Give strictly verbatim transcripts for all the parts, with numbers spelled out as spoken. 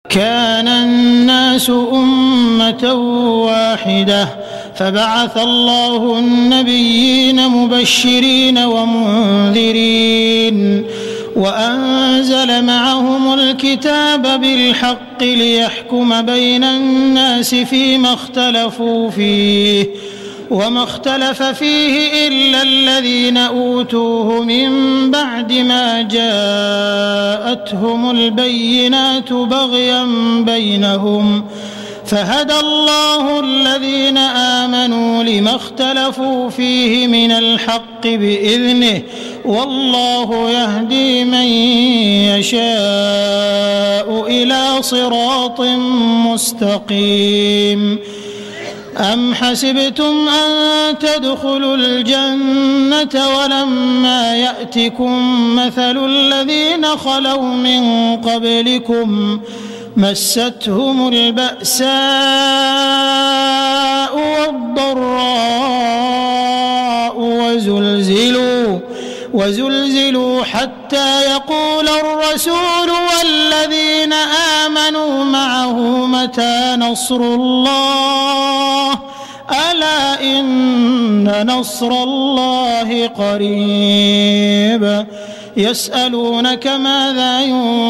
كان الناس أمة واحدة فبعث الله النبيين مبشرين ومنذرين وأنزل معهم الكتاب بالحق ليحكم بين الناس فيما اختلفوا فيه وما اختلف فيه إلا الذين أوتوه من بعد ما جاءتهم البينات بغيا بينهم فهدى الله الذين آمنوا لما اختلفوا فيه من الحق بإذنه والله يهدي من يشاء إلى صراط مستقيم. أم حسبتم أن تدخلوا الجنة ولما يأتكم مثل الذين خلوا من قبلكم مستهم البأساء والضراء وزلزلوا وزلزلوا حتى يقول الرسول والذين آمنوا معه متى نصر الله ألا إن نصر الله قريب. يسألونك ماذا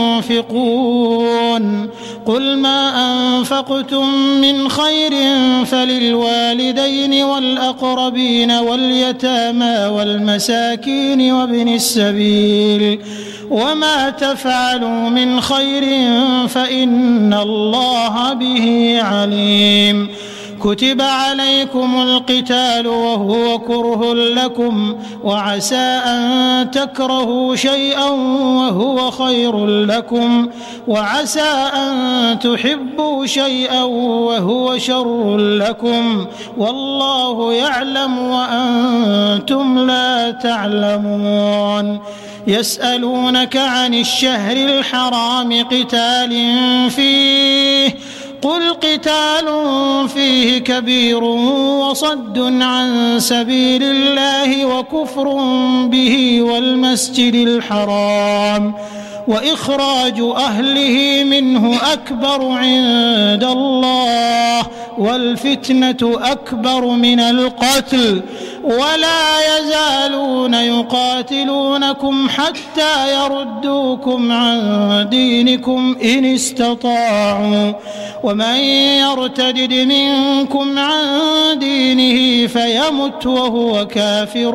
ينفقون قل ما أنفقتم من خير فللوالدين والأقربين واليتامى والمساكين وابن السبيل وما تفعلوا من خير فإن الله به عليم. كتب عليكم القتال وهو كره لكم وعسى أن تكرهوا شيئا وهو خير لكم وعسى أن تحبوا شيئا وهو شر لكم والله يعلم وأنتم لا تعلمون. يسألونك عن الشهر الحرام قتال فيه قل قتال فيه كبير وصد عن سبيل الله وكفر به والمسجد الحرام وإخراج أهله منه أكبر عند الله والفتنة أكبر من القتل ولا يزالون يقاتلونكم حتى يردوكم عن دينكم إن استطاعوا ومن يرتد منكم عن دينه فيمت وهو كافر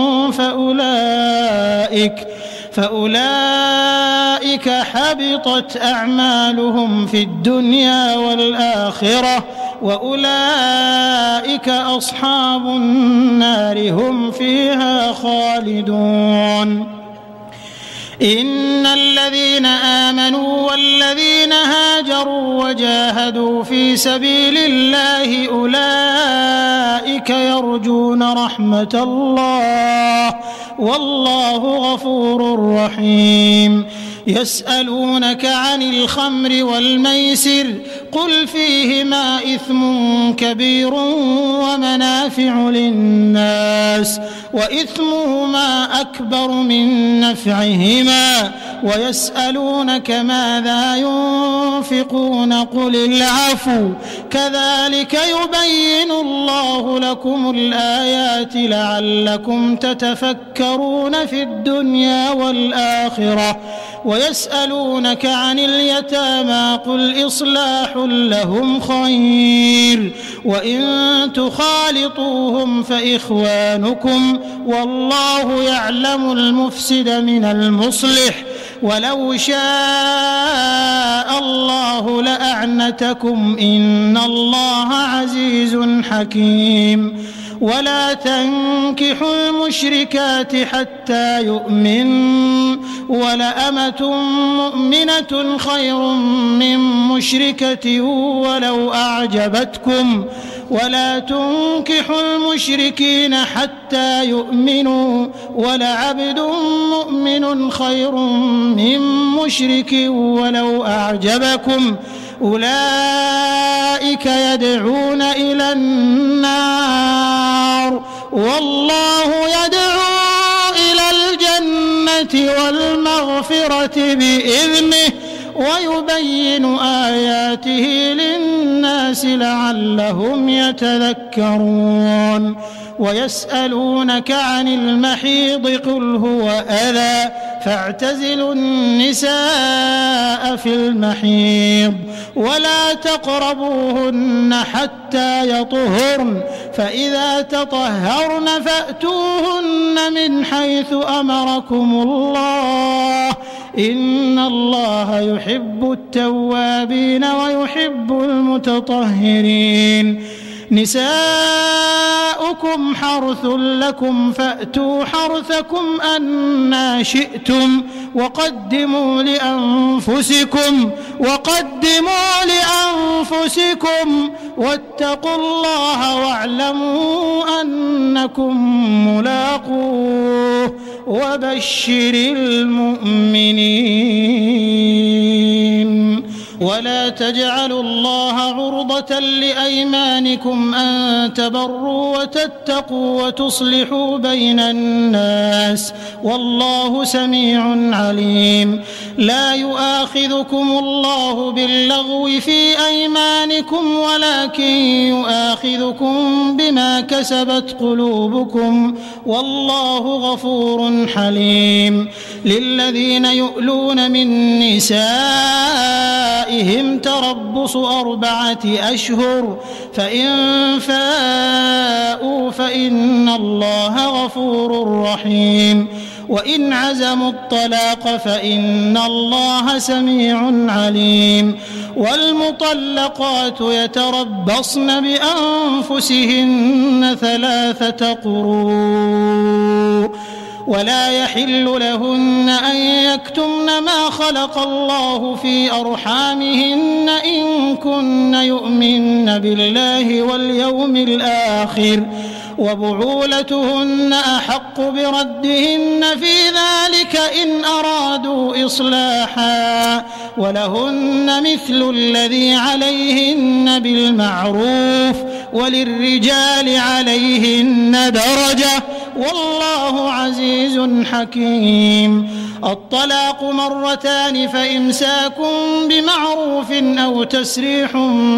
فأولئك فأولئك حبطت أعمالهم في الدنيا والآخرة وأولئك أصحاب النار هم فيها خالدون. إن الذين آمنوا والذين هاجروا وجاهدوا في سبيل الله أولئك يرجون رحمة الله والله غفور رحيم. يسألونك عن الخمر والميسر قل فيهما إثم كبير ومنافع للناس وإثمهما أكبر من نفعهما ويسألونك ماذا ينفقون قل العفو كذلك يبين الله لكم الآيات لعلكم تتفكرون في الدنيا والآخرة. ويسألونك عن اليتامى قل إصلاح لهم خير وإن تخالطوهم فإخوانكم والله يعلم المفسد من المصلح ولو شاء الله لأعنتكم إن الله عزيز حكيم. ولا تنكحوا المشركات حتى يؤمنوا ولأمة مؤمنة خير من مشركة ولو أعجبتكم ولا تنكحوا المشركين حتى يؤمنوا ولعبد مؤمن خير من مشرك ولو أعجبكم أولئك يدعون إلى النار والله يدعو إلى الجنة والمغفرة بإذنه ويبين آياته للناس لعلهم يتذكرون ويسألونك عن المحيض قل هو أذى فاعتزلوا النساء في المحيض ولا تقربوهن حتى يطهرن فإذا تطهرن فأتوهن من حيث أمركم الله إن الله يحب التوابين ويحب المتطهرين نساؤكم حرث لكم فأتوا حرثكم أنى شئتم وقدموا لأنفسكم وقدموا لأنفسكم واتقوا الله واعلموا أنكم ملاقوه وبشر المؤمنين ولا تجعلوا الله عرضة لأيمانكم أن تبروا وتتقوا وتصلحوا بين الناس والله سميع عليم لا يؤاخذكم الله باللغو في أيمانكم ولكن يؤاخذكم بما كسبت قلوبكم والله غفور حليم للذين يؤلون من نسائهم تربص أربعة أشهر فإن فاءوا فإن الله غفور رحيم وإن عزموا الطلاق فإن الله سميع عليم والمطلقات يتربصن بأنفسهن ثلاثة قروء ولا يحل لهن أن يكتمن ما خلق الله في أرحامهن إن كن يؤمن بالله واليوم الآخر وبعولتهن أحق بردهن في ذلك إن أرادوا إصلاحا ولهن مثل الذي عليهن بالمعروف وللرجال عليهن درجة والله عزيز حكيم الطلاق مرتان فإمساك بمعروف أو تسريح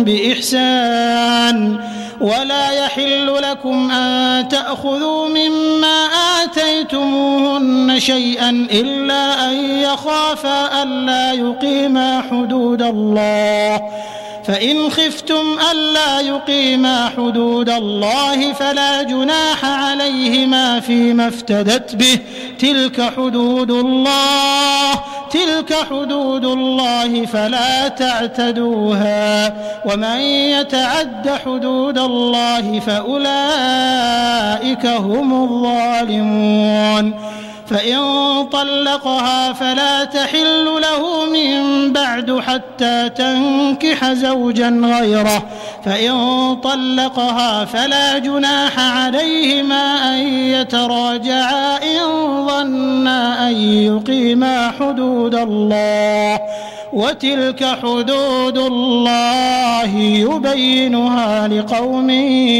بإحسان ولا يحل لكم أن تأخذوا مما آتيتموهن شيئا إلا أن يخافا ألا يقيما حدود الله فإن خفتم ألا يقيما حدود الله فلا جناح عليهما فيما افتدت به تلك حدود الله تلك حدود الله فلا تعتدوها ومن يتعد حدود الله فأولئك هم الظالمون فإن طلقها فلا تحل له من بعد حتى تنكح زوجا غيره فإن طلقها فلا جناح عليهما أن يتراجعا إن ظنا أن يقيما حدود الله وتلك حدود الله يبينها لقوم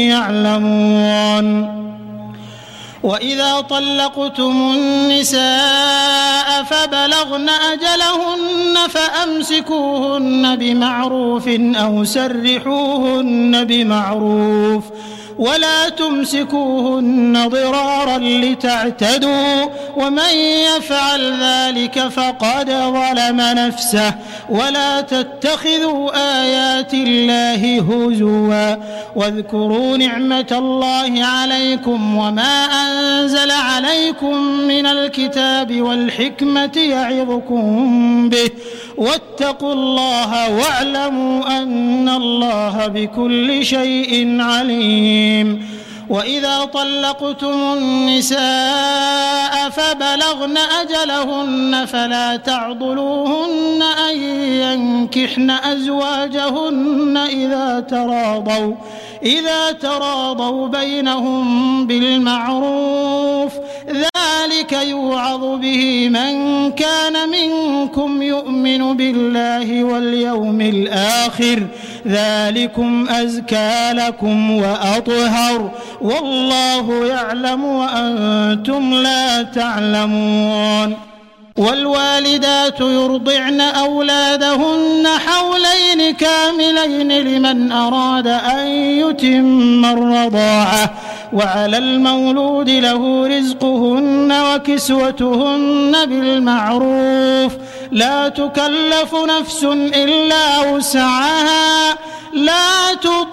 يعلمون وإذا طلقتم النساء فبلغن أجلهن فأمسكوهن بمعروف أو سرحوهن بمعروف ولا تمسكوهن ضرارا لتعتدوا ومن يفعل ذلك فقد ظلم نفسه ولا تتخذوا آيات الله هزوا واذكروا نعمة الله عليكم وما أنزل عليكم من الكتاب والحكمة يعظكم به واتقوا الله واعلموا أن الله بكل شيء عليم وإذا طلقتم النساء فبلغن أجلهن فلا تعضلوهن أن ينكحن أزواجهن إذا تراضوا إذا تراضوا بينهم بالمعروف ذلك يوعظ به من كان منكم يؤمن بالله واليوم الآخر ذلكم أزكى لكم وأطهر والله يعلم وأنتم لا تعلمون والوالدات يرضعن أولادهن حولين كاملين لمن أراد أن يتم الرضاعة وعلى المولود له رزقهن وكسوتهن بالمعروف لا تكلف نفس إلا وسعها لا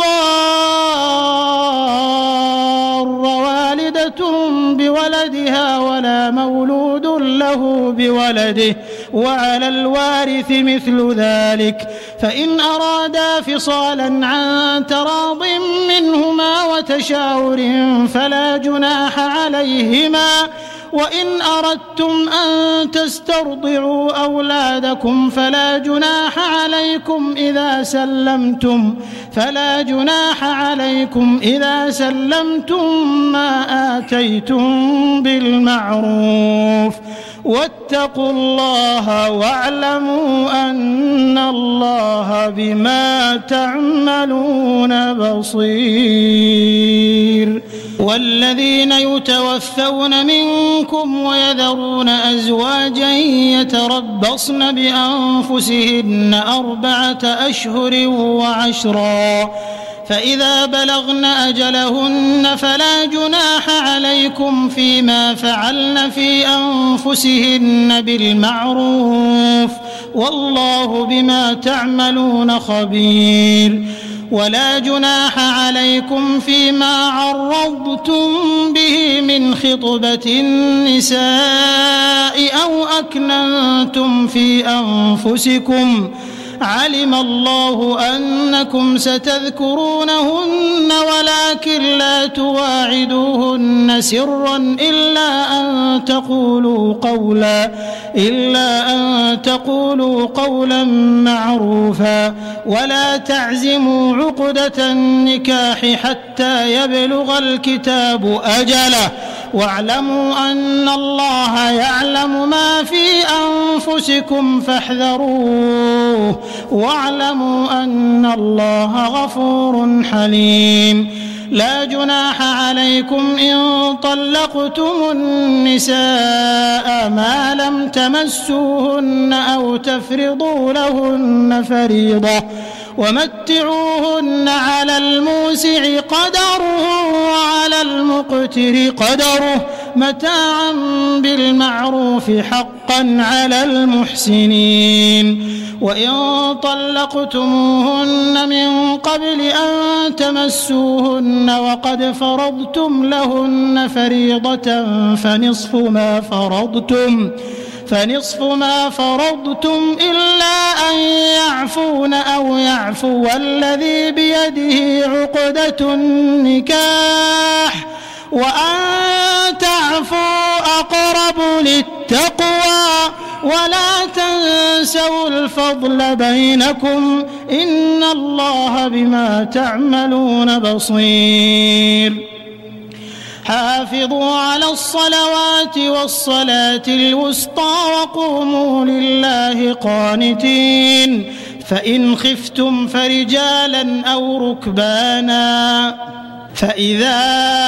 تضار والدة بولدها ولا مولود له بولده وعلى الوارث مثل ذلك فإن أرادا فصالا عن تراض منهما وتشاور فلا جناح عليهما وإن أردتم أن تسترضعوا أولادكم فلا جناح عليكم إذا سلمتم فلا جناح عليكم إذا سلمتم ما آتيتم بالمعروف واتقوا الله واعلموا أن الله بما تعملون بصير. والذين يتوفون منكم ويذرون أزواجا يتربصن بأنفسهن أربعة أشهر وعشرا فإذا بلغن أجلهن فلا جناح عليكم فيما فعلن في أنفسهن بالمعروف والله بما تعملون خبير. ولا جناح عليكم فيما عرضتم به من خطبة النساء أو أكننتم في أنفسكم علم الله أنكم ستذكرونهن ولكن لا تواعدوهن سرا إلا أن تقولوا قولا إلا أن تقولوا قولا معروفا ولا تعزموا عقدة النكاح حتى يبلغ الكتاب أجله واعلموا أن الله يعلم ما في أنفسكم فاحذروه واعلموا أن الله غفور حليم. لا جناح عليكم إن طلقتم النساء ما لم تمسوهن أو تفرضوا لهن فريضة ومتعوهن على الموسع قدره وعلى المقتر قدره متاعا بالمعروف حقا على المحسنين. وإن طلقتموهن من قبل أن تمسوهن وقد فرضتم لهن فريضة فنصف ما فرضتم فنصف ما فرضتم إلا أن يعفون أو يعفو الذي بيده عقدة النكاح وأن تعفوا أقرب للتقوى ولا تنسوا الفضل بينكم إن الله بما تعملون بصير. حافظوا على الصلوات والصلاة الوسطى وقوموا لله قانتين فإن خفتم فرجالا أو ركبانا فإذا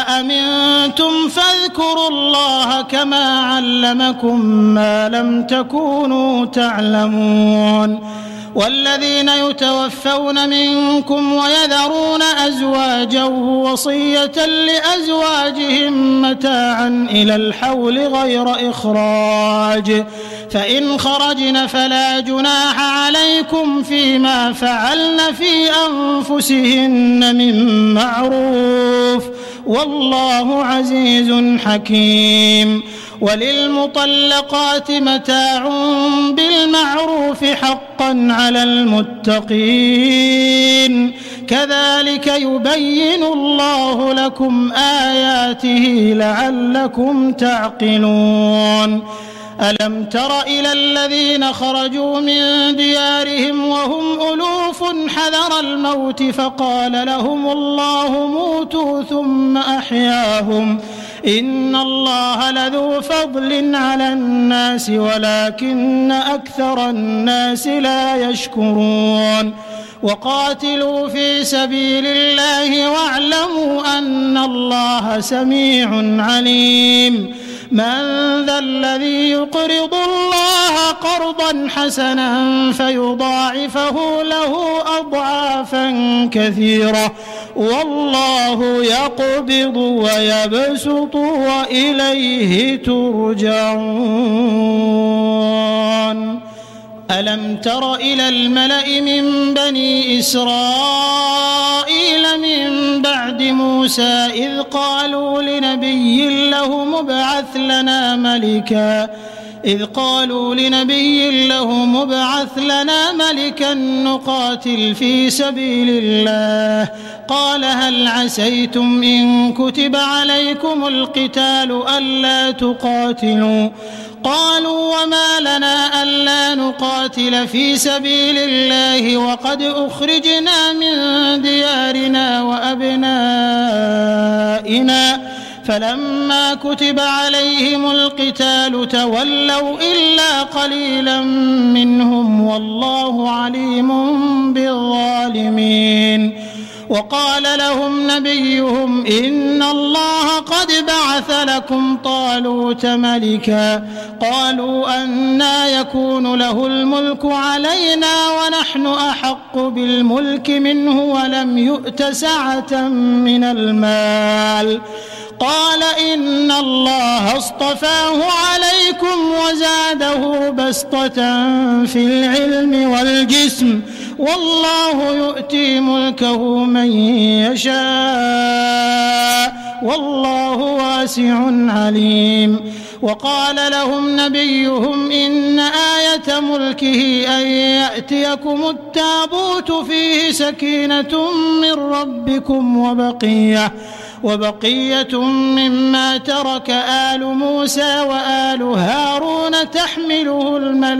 أمنتم فاذكروا الله كما علمكم ما لم تكونوا تعلمون. والذين يتوفون منكم ويذرون أزواجا وصية لأزواجهم متاعا إلى الحول غير إخراج فإن خرجن فلا جناح عليكم فيما فعلن في أنفسهن من معروف والله عزيز حكيم. وللمطلقات متاع بالمعروف حقا على المتقين كذلك يبين الله لكم آياته لعلكم تعقلون. ألم تر إلى الذين خرجوا من ديارهم وهم ألوف حذر الموت فقال لهم الله موتوا ثم أحياهم إن الله لذو فضل على الناس ولكن أكثر الناس لا يشكرون. وقاتلوا في سبيل الله واعلموا أن الله سميع عليم. من ذا الذي يقرض الله قرضا حسنا فيضاعفه له أضعافا كثيرة والله يقبض ويبسط وإليه ترجعون. ألم تر إلى الملأ من بني إسرائيل من بعد موسى إذ قالوا لنبي له مبعث لنا ملكا إذ قالوا لنبي له مبعث لنا ملكا نقاتل في سبيل الله قال هل عسيتم إن كتب عليكم القتال ألا تقاتلوا قالوا وما لنا ألا نقاتل في سبيل الله وقد أخرجنا من ديارنا وأبنائنا فلما كتب عليهم القتال تولوا إلا قليلا منهم والله عليم بالظالمين. وقال لهم نبيهم إن الله قد بعث لكم طالوت ملكا قالوا أنى يكون له الملك علينا ونحن أحق بالملك منه ولم يؤت سعة من المال قال إن الله اصطفاه عليكم وزاده بسطة في العلم والجسم والله يؤتي ملكه من يشاء والله واسع عليم. وقال لهم نبيهم إن آية ملكه أن يأتيكم التابوت فيه سكينة من ربكم وبقية وبقية مما ترك آل موسى وآل هارون تحمله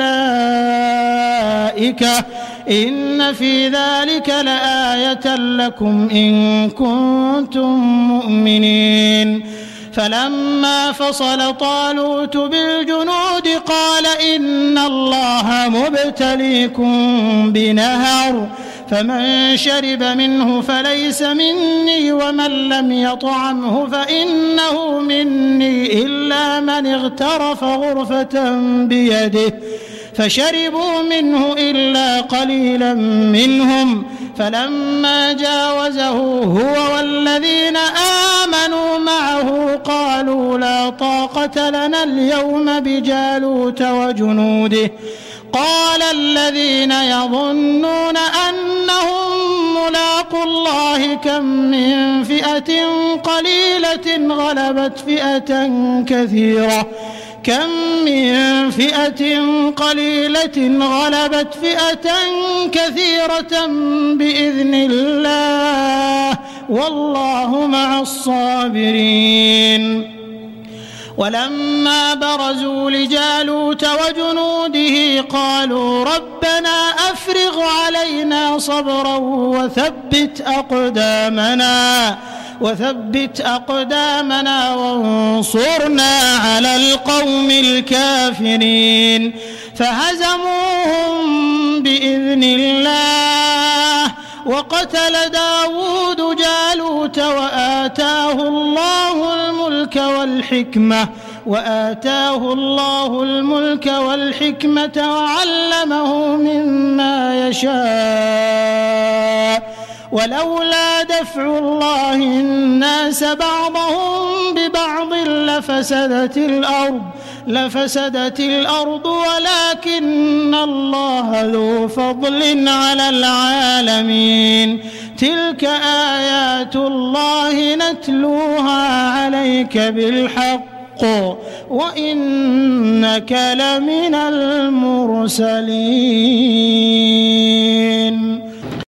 الملائكة إن في ذلك لآية لكم إن كنتم مؤمنين. فلما فصل طالوت بالجنود قال إن الله مبتليكم بنهر فمن شرب منه فليس مني ومن لم يطعمه فإنه مني إلا من اغترف غرفة بيده فشربوا منه إلا قليلا منهم فلما جاوزه هو والذين آمنوا معه قالوا لا طاقة لنا اليوم بجالوت وجنوده قال الذين يظنون أنهم ملاقو الله كم من فئة قليلة غلبت فئة كثيرة كم من فئة قليلة غلبت فئة كثيرة بإذن الله والله مع الصابرين. ولما برزوا لجالوت وجنوده قالوا ربنا أفرغ علينا صبرا وثبت أقدامنا وثبت أقدامنا وانصرنا على القوم الكافرين فهزموهم بإذن الله وقتل داود جالوت وآتاه الله الملك والحكمة وآتاه الله الملك والحكمة وعلمه مما يشاء ولولا دفع الله الناس بعضهم ببعض لفسدت الأرض لفسدت الأرض ولكن الله ذو فضل على العالمين. تلك آيات الله نتلوها عليك بالحق وإنك لمن المرسلين.